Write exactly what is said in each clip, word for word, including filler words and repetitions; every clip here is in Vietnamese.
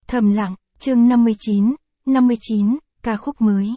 Thầm lặng, chương năm mươi chín, năm mươi chín, ca khúc mới.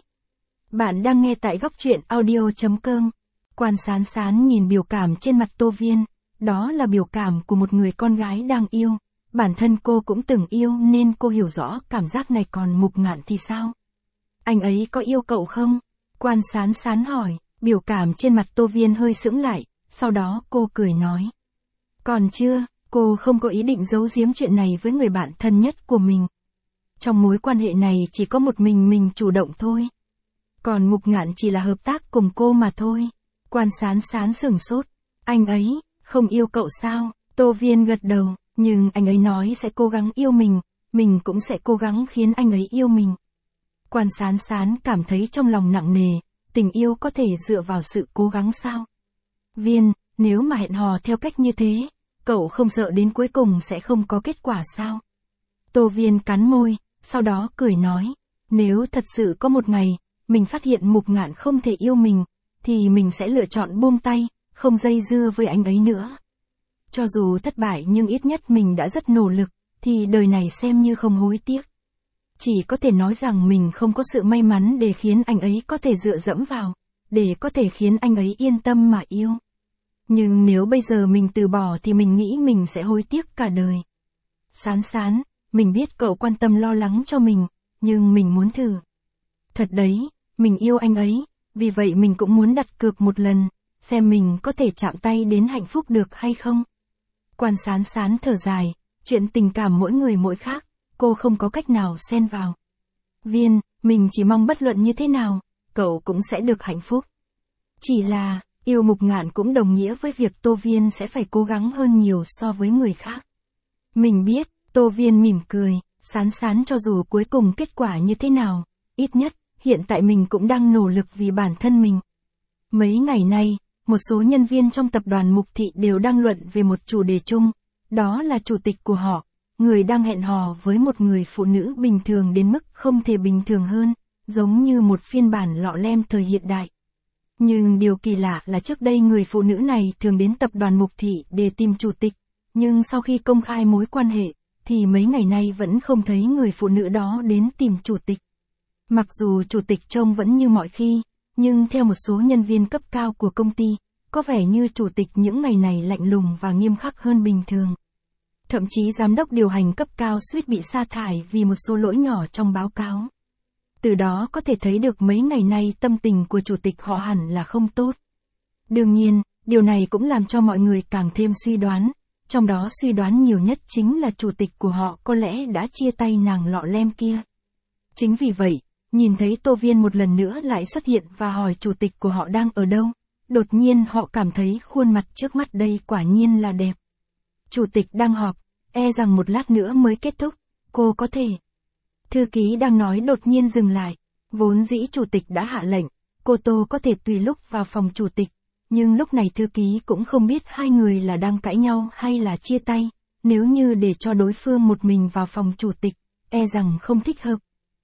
Bạn đang nghe tại góc truyện audio chấm com. Quan Sán Sán nhìn biểu cảm trên mặt Tô Viên, đó là biểu cảm của một người con gái đang yêu. Bản thân cô cũng từng yêu nên cô hiểu rõ cảm giác này, còn Mục Ngạn thì sao? Anh ấy có yêu cậu không? Quan Sán Sán hỏi, biểu cảm trên mặt Tô Viên hơi sững lại, sau đó cô cười nói. Còn chưa, cô không có ý định giấu giếm chuyện này với người bạn thân nhất của mình. Trong mối quan hệ này chỉ có một mình mình chủ động thôi. Còn Mục Ngạn chỉ là hợp tác cùng cô mà thôi. Quan Sán Sán sửng sốt. Anh ấy, không yêu cậu sao? Tô Viên gật đầu, nhưng anh ấy nói sẽ cố gắng yêu mình, mình cũng sẽ cố gắng khiến anh ấy yêu mình. Quan Sán Sán cảm thấy trong lòng nặng nề, tình yêu có thể dựa vào sự cố gắng sao? Viên, nếu mà hẹn hò theo cách như thế, cậu không sợ đến cuối cùng sẽ không có kết quả sao? Tô Viên cắn môi, sau đó cười nói, nếu thật sự có một ngày, mình phát hiện Mục Ngạn không thể yêu mình, thì mình sẽ lựa chọn buông tay, không dây dưa với anh ấy nữa. Cho dù thất bại nhưng ít nhất mình đã rất nỗ lực, thì đời này xem như không hối tiếc. Chỉ có thể nói rằng mình không có sự may mắn để khiến anh ấy có thể dựa dẫm vào, để có thể khiến anh ấy yên tâm mà yêu. Nhưng nếu bây giờ mình từ bỏ thì mình nghĩ mình sẽ hối tiếc cả đời. Sán Sán, mình biết cậu quan tâm lo lắng cho mình, nhưng mình muốn thử. Thật đấy, mình yêu anh ấy, vì vậy mình cũng muốn đặt cược một lần, xem mình có thể chạm tay đến hạnh phúc được hay không. Quan Sán Sán thở dài, chuyện tình cảm mỗi người mỗi khác, cô không có cách nào xen vào. Viên, mình chỉ mong bất luận như thế nào, cậu cũng sẽ được hạnh phúc. Chỉ là, yêu Mục Ngạn cũng đồng nghĩa với việc Tô Viên sẽ phải cố gắng hơn nhiều so với người khác. Mình biết, Tô Viên mỉm cười, Sán Sán cho dù cuối cùng kết quả như thế nào, ít nhất, hiện tại mình cũng đang nỗ lực vì bản thân mình. Mấy ngày nay, một số nhân viên trong tập đoàn Mục Thị đều đang luận về một chủ đề chung, đó là chủ tịch của họ, người đang hẹn hò với một người phụ nữ bình thường đến mức không thể bình thường hơn, giống như một phiên bản lọ lem thời hiện đại. Nhưng điều kỳ lạ là trước đây người phụ nữ này thường đến tập đoàn Mục Thị để tìm chủ tịch, nhưng sau khi công khai mối quan hệ, thì mấy ngày nay vẫn không thấy người phụ nữ đó đến tìm chủ tịch. Mặc dù chủ tịch trông vẫn như mọi khi, nhưng theo một số nhân viên cấp cao của công ty, có vẻ như chủ tịch những ngày này lạnh lùng và nghiêm khắc hơn bình thường. Thậm chí giám đốc điều hành cấp cao suýt bị sa thải vì một số lỗi nhỏ trong báo cáo. Từ đó có thể thấy được mấy ngày nay tâm tình của chủ tịch họ hẳn là không tốt. Đương nhiên, điều này cũng làm cho mọi người càng thêm suy đoán, trong đó suy đoán nhiều nhất chính là chủ tịch của họ có lẽ đã chia tay nàng lọ lem kia. Chính vì vậy, nhìn thấy Tô Viên một lần nữa lại xuất hiện và hỏi chủ tịch của họ đang ở đâu, đột nhiên họ cảm thấy khuôn mặt trước mắt đây quả nhiên là đẹp. Chủ tịch đang họp, e rằng một lát nữa mới kết thúc, cô có thể. Thư ký đang nói đột nhiên dừng lại, vốn dĩ chủ tịch đã hạ lệnh, cô Tô có thể tùy lúc vào phòng chủ tịch, nhưng lúc này thư ký cũng không biết hai người là đang cãi nhau hay là chia tay, nếu như để cho đối phương một mình vào phòng chủ tịch, e rằng không thích hợp.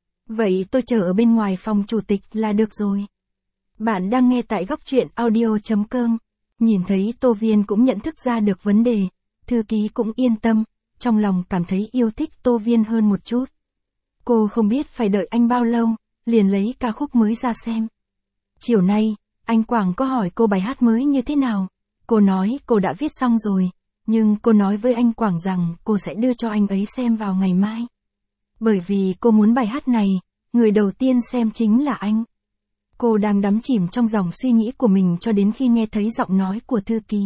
Vậy tôi chờ ở bên ngoài phòng chủ tịch là được rồi. Bạn đang nghe tại góc truyện audio chấm com. Nhìn thấy Tô Viên cũng nhận thức ra được vấn đề, thư ký cũng yên tâm, trong lòng cảm thấy yêu thích Tô Viên hơn một chút. Cô không biết phải đợi anh bao lâu, liền lấy ca khúc mới ra xem. Chiều nay, anh Quảng có hỏi cô bài hát mới như thế nào. Cô nói cô đã viết xong rồi, nhưng cô nói với anh Quảng rằng cô sẽ đưa cho anh ấy xem vào ngày mai. Bởi vì cô muốn bài hát này, người đầu tiên xem chính là anh. Cô đang đắm chìm trong dòng suy nghĩ của mình cho đến khi nghe thấy giọng nói của thư ký.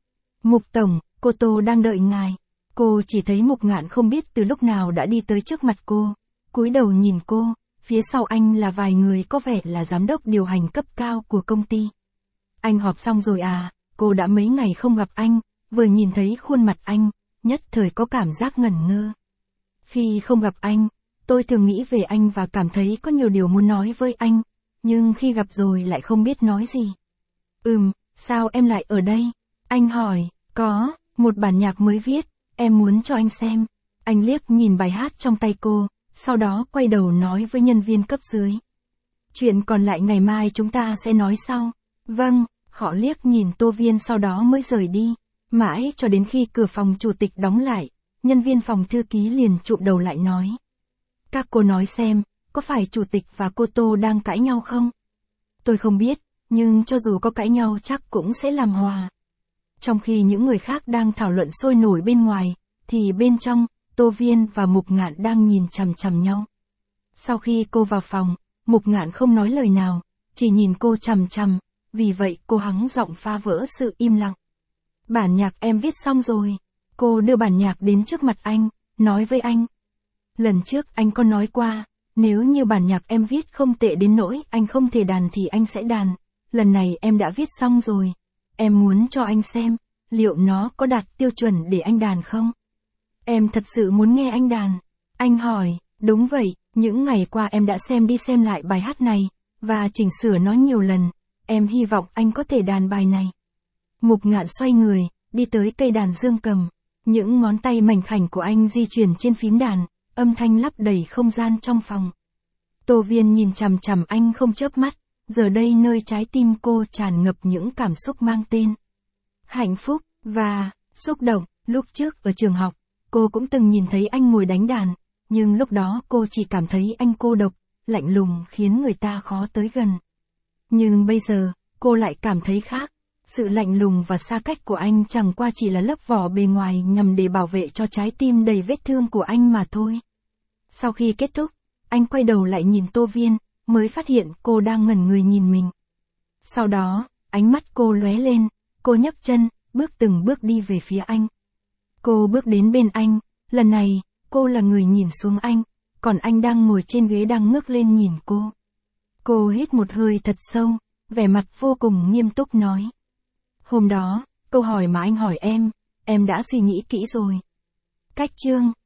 Mục Tổng, cô Tô đang đợi ngài. Cô chỉ thấy Mục Ngạn không biết từ lúc nào đã đi tới trước mặt cô, cúi đầu nhìn cô, phía sau anh là vài người có vẻ là giám đốc điều hành cấp cao của công ty. Anh họp xong rồi à, cô đã mấy ngày không gặp anh, vừa nhìn thấy khuôn mặt anh, nhất thời có cảm giác ngẩn ngơ. Khi không gặp anh, tôi thường nghĩ về anh và cảm thấy có nhiều điều muốn nói với anh, nhưng khi gặp rồi lại không biết nói gì. Ừm, sao em lại ở đây? Anh hỏi, có, một bản nhạc mới viết, em muốn cho anh xem. Anh liếc nhìn bài hát trong tay cô, sau đó quay đầu nói với nhân viên cấp dưới. Chuyện còn lại ngày mai chúng ta sẽ nói sau. Vâng, họ liếc nhìn Tô Viên sau đó mới rời đi. Mãi cho đến khi cửa phòng chủ tịch đóng lại, nhân viên phòng thư ký liền chụm đầu lại nói, Các cô nói xem, có phải chủ tịch và cô Tô đang cãi nhau không? Tôi không biết, nhưng cho dù có cãi nhau chắc cũng sẽ làm hòa. Trong khi những người khác đang thảo luận sôi nổi bên ngoài, thì bên trong, Tô Viên và Mục Ngạn đang nhìn chằm chằm nhau. Sau khi cô vào phòng, Mục Ngạn không nói lời nào, chỉ nhìn cô chằm chằm, vì vậy cô hắng giọng phá vỡ sự im lặng. Bản nhạc em viết xong rồi. Cô đưa bản nhạc đến trước mặt anh, nói với anh. Lần trước anh có nói qua, nếu như bản nhạc em viết không tệ đến nỗi anh không thể đàn thì anh sẽ đàn. Lần này em đã viết xong rồi. Em muốn cho anh xem, liệu nó có đạt tiêu chuẩn để anh đàn không? Em thật sự muốn nghe anh đàn. Anh hỏi, đúng vậy, những ngày qua em đã xem đi xem lại bài hát này, và chỉnh sửa nó nhiều lần. Em hy vọng anh có thể đàn bài này. Mục Ngạn xoay người, đi tới cây đàn dương cầm. Những ngón tay mảnh khảnh của anh di chuyển trên phím đàn, âm thanh lấp đầy không gian trong phòng. Tô Viên nhìn chằm chằm anh không chớp mắt, giờ đây nơi trái tim cô tràn ngập những cảm xúc mang tên hạnh phúc và xúc động. Lúc trước ở trường học, cô cũng từng nhìn thấy anh ngồi đánh đàn, nhưng lúc đó cô chỉ cảm thấy anh cô độc, lạnh lùng khiến người ta khó tới gần. Nhưng bây giờ, cô lại cảm thấy khác. Sự lạnh lùng và xa cách của anh chẳng qua chỉ là lớp vỏ bề ngoài nhằm để bảo vệ cho trái tim đầy vết thương của anh mà thôi. Sau khi kết thúc, anh quay đầu lại nhìn Tô Viên, mới phát hiện cô đang ngẩn người nhìn mình. Sau đó, ánh mắt cô lóe lên, cô nhấc chân, bước từng bước đi về phía anh. Cô bước đến bên anh, lần này, cô là người nhìn xuống anh, còn anh đang ngồi trên ghế đang ngước lên nhìn cô. Cô hít một hơi thật sâu, vẻ mặt vô cùng nghiêm túc nói. Hôm đó, câu hỏi mà anh hỏi em, em đã suy nghĩ kỹ rồi. Cách chương